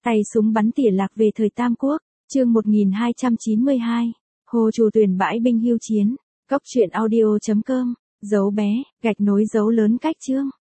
Tay súng bắn tỉa lạc về thời Tam Quốc, chương 1292. Hồ Trù tuyển bãi binh hưu chiến. Cốc truyện audio.com, dấu bé, gạch nối dấu lớn cách chương.